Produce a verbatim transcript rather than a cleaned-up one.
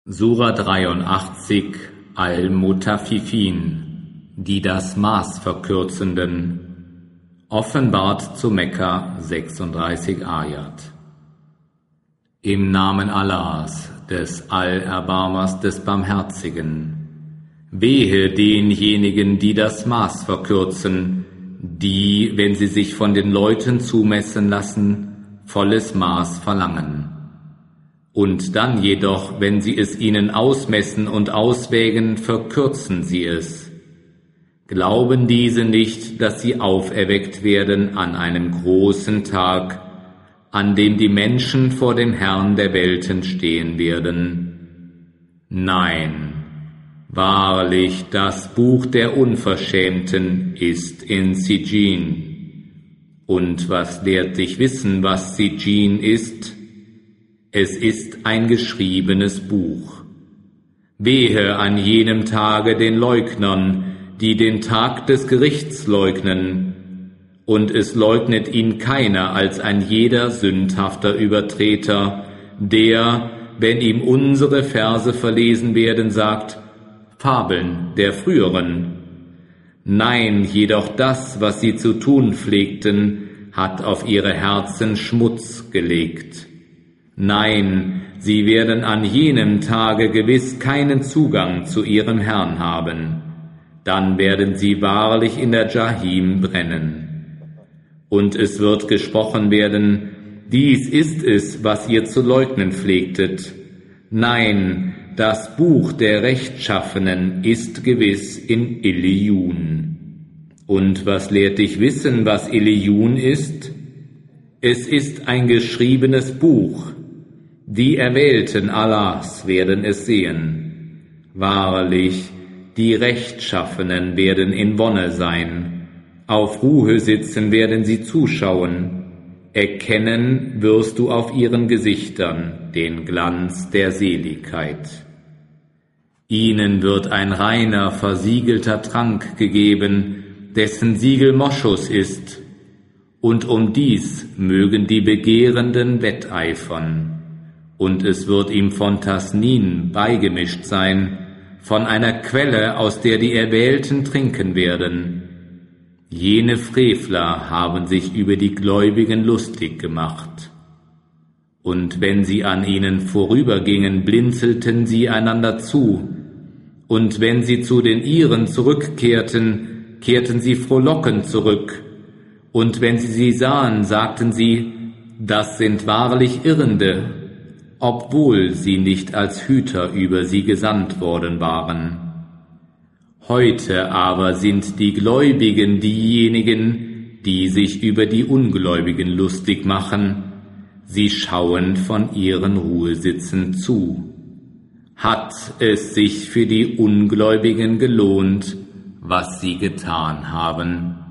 Sura dreiundachtzig Al-Mutaffifin, die das Maß verkürzenden, offenbart zu Mekka sechsunddreißig Ayat. Im Namen Allahs, des Allerbarmers, des Barmherzigen, wehe denjenigen, die das Maß verkürzen, die, wenn sie sich von den Leuten zumessen lassen, volles Maß verlangen. Und dann jedoch, wenn sie es ihnen ausmessen und auswägen, verkürzen sie es. Glauben diese nicht, dass sie auferweckt werden an einem großen Tag, an dem die Menschen vor dem Herrn der Welten stehen werden? Nein, wahrlich, das Buch der Unverschämten ist in Sijin. Und was lehrt dich wissen, was Sijin ist? Es ist ein geschriebenes Buch. Wehe an jenem Tage den Leugnern, die den Tag des Gerichts leugnen, und es leugnet ihn keiner als ein jeder sündhafter Übertreter, der, wenn ihm unsere Verse verlesen werden, sagt, Fabeln der früheren. Nein, jedoch das, was sie zu tun pflegten, hat auf ihre Herzen Schmutz gelegt. Nein, sie werden an jenem Tage gewiss keinen Zugang zu ihrem Herrn haben. Dann werden sie wahrlich in der Jahim brennen. Und es wird gesprochen werden, dies ist es, was ihr zu leugnen pflegtet. Nein, das Buch der Rechtschaffenen ist gewiss in Illiyun. Und was lehrt dich wissen, was Illiyun ist? Es ist ein geschriebenes Buch. Die Erwählten Allahs werden es sehen. Wahrlich, die Rechtschaffenen werden in Wonne sein. Auf Ruhe sitzen werden sie zuschauen. Erkennen wirst du auf ihren Gesichtern den Glanz der Seligkeit. Ihnen wird ein reiner, versiegelter Trank gegeben, dessen Siegel Moschus ist. Und um dies mögen die Begehrenden wetteifern. Und es wird ihm von Tasnin beigemischt sein, von einer Quelle, aus der die Erwählten trinken werden. Jene Frevler haben sich über die Gläubigen lustig gemacht. Und wenn sie an ihnen vorübergingen, blinzelten sie einander zu. Und wenn sie zu den ihren zurückkehrten, kehrten sie frohlockend zurück. Und wenn sie sie sahen, sagten sie, das sind wahrlich Irrende, obwohl sie nicht als Hüter über sie gesandt worden waren. Heute aber sind die Gläubigen diejenigen, die sich über die Ungläubigen lustig machen. Sie schauen von ihren Ruhesitzen zu. Hat es sich für die Ungläubigen gelohnt, was sie getan haben?